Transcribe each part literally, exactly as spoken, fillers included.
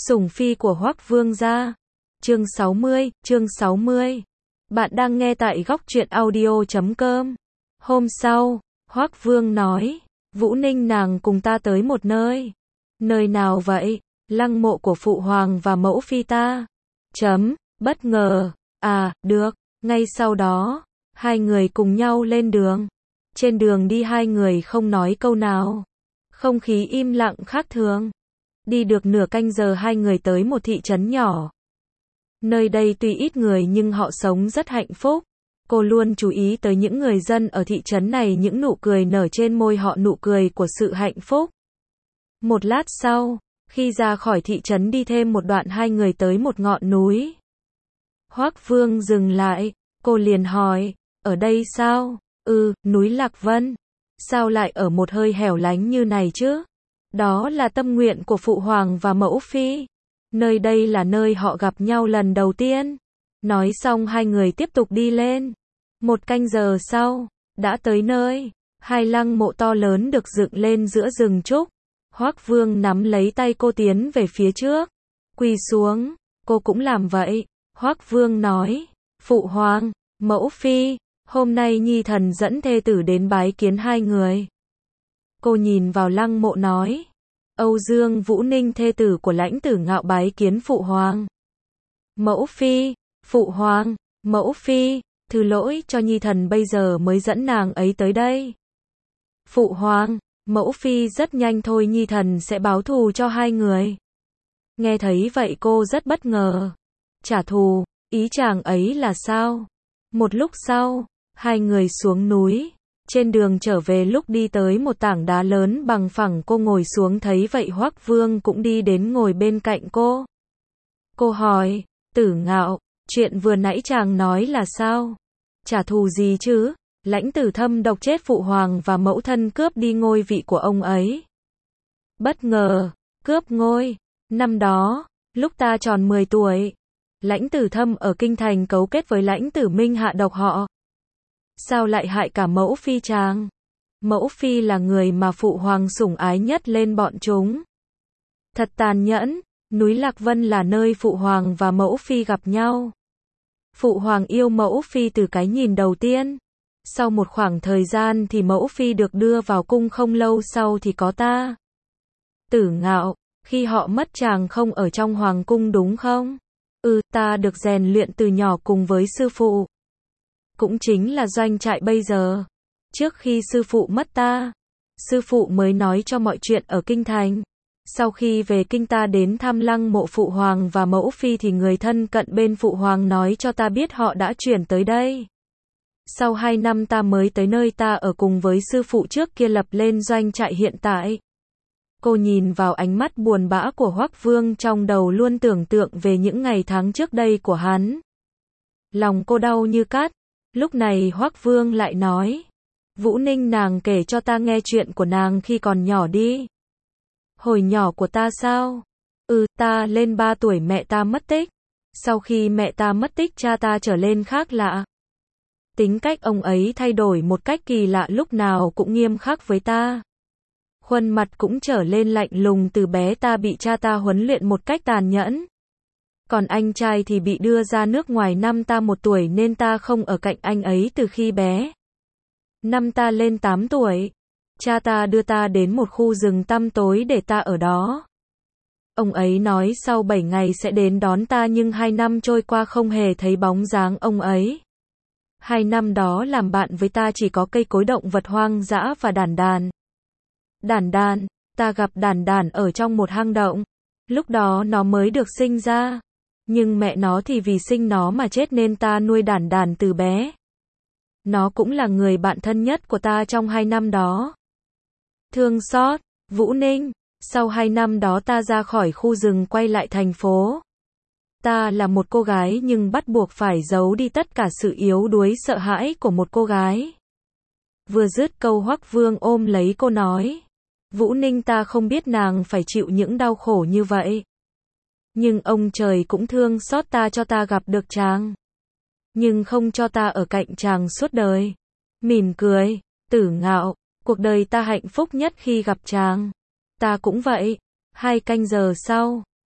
Sủng phi của Hoắc Vương gia. Chương sáu mươi, chương sáu mươi. Bạn đang nghe tại góc truyện audio chấm com. Hôm sau, Hoắc Vương nói, Vũ Ninh nàng cùng ta tới một nơi. Nơi nào vậy? Lăng mộ của phụ hoàng và mẫu phi ta. Chấm, bất ngờ. À, được. Ngay sau đó, hai người cùng nhau lên đường. Trên đường đi hai người không nói câu nào. Không khí im lặng khác thường. Đi được nửa canh giờ hai người tới một thị trấn nhỏ. Nơi đây tuy ít người nhưng họ sống rất hạnh phúc. Cô luôn chú ý tới những người dân ở thị trấn này, những nụ cười nở trên môi họ, nụ cười của sự hạnh phúc. Một lát sau, khi ra khỏi thị trấn đi thêm một đoạn hai người tới một ngọn núi. Hoắc Vương dừng lại, cô liền hỏi, ở đây sao? Ừ, núi Lạc Vân. Sao lại ở một hơi hẻo lánh như này chứ? Đó là tâm nguyện của phụ hoàng và mẫu phi. Nơi đây là nơi họ gặp nhau lần đầu tiên. Nói xong hai người tiếp tục đi lên. Một canh giờ sau, đã tới nơi. Hai lăng mộ to lớn được dựng lên giữa rừng trúc. Hoắc Vương nắm lấy tay cô tiến về phía trước. Quỳ xuống, cô cũng làm vậy. Hoắc Vương nói, phụ hoàng, mẫu phi, hôm nay nhi thần dẫn thê tử đến bái kiến hai người. Cô nhìn vào lăng mộ nói, Âu Dương Vũ Ninh thê tử của lãnh tử Ngạo bái kiến phụ hoàng. Mẫu phi, phụ hoàng, mẫu phi, thứ lỗi cho nhi thần bây giờ mới dẫn nàng ấy tới đây. Phụ hoàng, mẫu phi rất nhanh thôi, nhi thần sẽ báo thù cho hai người. Nghe thấy vậy cô rất bất ngờ. Trả thù, ý chàng ấy là sao? Một lúc sau, hai người xuống núi. Trên đường trở về lúc đi tới một tảng đá lớn bằng phẳng, cô ngồi xuống thấy vậy Hoắc Vương cũng đi đến ngồi bên cạnh cô. Cô hỏi, Tử Ngạo, chuyện vừa nãy chàng nói là sao? Trả thù gì chứ? Lãnh Tử thâm độc chết phụ hoàng và mẫu thân, cướp đi ngôi vị của ông ấy. Bất ngờ, cướp ngôi. Năm đó, lúc ta tròn mười tuổi, Lãnh Tử thâm ở kinh thành cấu kết với Lãnh Tử Minh hạ độc họ. Sao lại hại cả mẫu phi chàng? Mẫu phi là người mà phụ hoàng sủng ái nhất lên bọn chúng. Thật tàn nhẫn. Núi Lạc Vân là nơi phụ hoàng và mẫu phi gặp nhau. Phụ hoàng yêu mẫu phi từ cái nhìn đầu tiên. Sau một khoảng thời gian thì mẫu phi được đưa vào cung, không lâu sau thì có ta. Tử Ngạo, khi họ mất chàng không ở trong hoàng cung đúng không? Ừ, ta được rèn luyện từ nhỏ cùng với sư phụ. Cũng chính là doanh trại bây giờ. Trước khi sư phụ mất ta, sư phụ mới nói cho mọi chuyện ở kinh thành. Sau khi về kinh ta đến thăm lăng mộ phụ hoàng và mẫu phi thì người thân cận bên phụ hoàng nói cho ta biết họ đã chuyển tới đây. Sau hai năm ta mới tới nơi ta ở cùng với sư phụ trước kia lập lên doanh trại hiện tại. Cô nhìn vào ánh mắt buồn bã của Hoắc Vương, trong đầu luôn tưởng tượng về những ngày tháng trước đây của hắn. Lòng cô đau như cắt. Lúc này Hoắc Vương lại nói, Vũ Ninh nàng kể cho ta nghe chuyện của nàng khi còn nhỏ đi. Hồi nhỏ của ta sao? Ừ, ta lên ba tuổi mẹ ta mất tích. Sau khi mẹ ta mất tích cha ta trở lên khác lạ. Tính cách ông ấy thay đổi một cách kỳ lạ, lúc nào cũng nghiêm khắc với ta. Khuôn mặt cũng trở lên lạnh lùng, từ bé ta bị cha ta huấn luyện một cách tàn nhẫn. Còn anh trai thì bị đưa ra nước ngoài năm ta một tuổi nên ta không ở cạnh anh ấy từ khi bé. Năm ta lên tám tuổi, cha ta đưa ta đến một khu rừng tăm tối để ta ở đó. Ông ấy nói sau bảy ngày sẽ đến đón ta, nhưng hai năm trôi qua không hề thấy bóng dáng ông ấy. Hai năm đó làm bạn với ta chỉ có cây cối, động vật hoang dã và đàn đàn. Đàn đàn, ta gặp đàn đàn ở trong một hang động. Lúc đó nó mới được sinh ra. Nhưng mẹ nó thì vì sinh nó mà chết nên ta nuôi đàn đàn từ bé. Nó cũng là người bạn thân nhất của ta trong hai năm đó. Thương xót, Vũ Ninh, sau hai năm đó ta ra khỏi khu rừng quay lại thành phố. Ta là một cô gái nhưng bắt buộc phải giấu đi tất cả sự yếu đuối sợ hãi của một cô gái. Vừa dứt câu Hoắc Vương ôm lấy cô nói, Vũ Ninh ta không biết nàng phải chịu những đau khổ như vậy. Nhưng ông trời cũng thương xót ta cho ta gặp được chàng. Nhưng không cho ta ở cạnh chàng suốt đời. Mỉm cười, Tử Ngạo, cuộc đời ta hạnh phúc nhất khi gặp chàng. Ta cũng vậy. Hai canh giờ sau,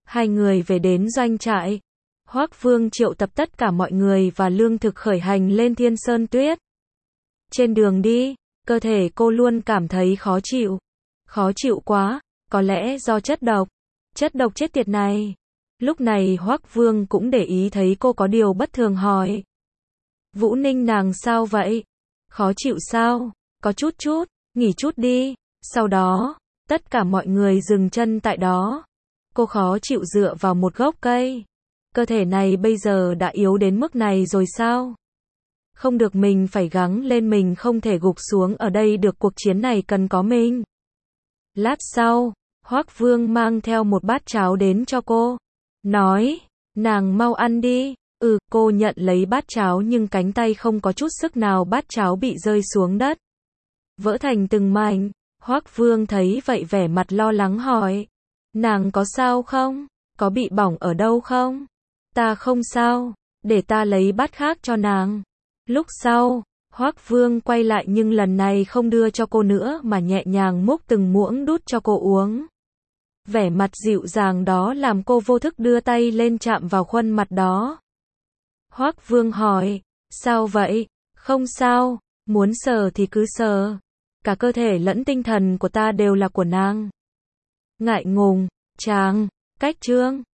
Hai người về đến doanh trại. Hoắc Vương triệu tập tất cả mọi người và lương thực khởi hành lên Thiên Sơn Tuyết. Trên đường đi, cơ thể cô luôn cảm thấy khó chịu. Khó chịu quá, có lẽ do chất độc. Chất độc chết tiệt này. Lúc này Hoắc Vương cũng để ý thấy cô có điều bất thường hỏi. Vũ Ninh nàng sao vậy? Khó chịu sao? Có chút chút, nghỉ chút đi. Sau đó, tất cả mọi người dừng chân tại đó. Cô khó chịu dựa vào một gốc cây. Cơ thể này bây giờ đã yếu đến mức này rồi sao? Không được, mình phải gắng lên, mình không thể gục xuống ở đây được, cuộc chiến này cần có mình. Lát sau, Hoắc Vương mang theo một bát cháo đến cho cô. Nói, nàng mau ăn đi. Ừ, cô nhận lấy bát cháo nhưng cánh tay không có chút sức nào, bát cháo bị rơi xuống đất. Vỡ thành từng mảnh. Hoắc Vương thấy vậy vẻ mặt lo lắng hỏi. Nàng có sao không? Có bị bỏng ở đâu không? Ta không sao, để ta lấy bát khác cho nàng. Lúc sau, Hoắc Vương quay lại nhưng lần này không đưa cho cô nữa mà nhẹ nhàng múc từng muỗng đút cho cô uống. Vẻ mặt dịu dàng đó làm cô vô thức đưa tay lên chạm vào khuôn mặt đó. Hoắc Vương hỏi, sao vậy? Không sao, muốn sờ thì cứ sờ. Cả cơ thể lẫn tinh thần của ta đều là của nàng. Ngại ngùng, chàng, cách chương.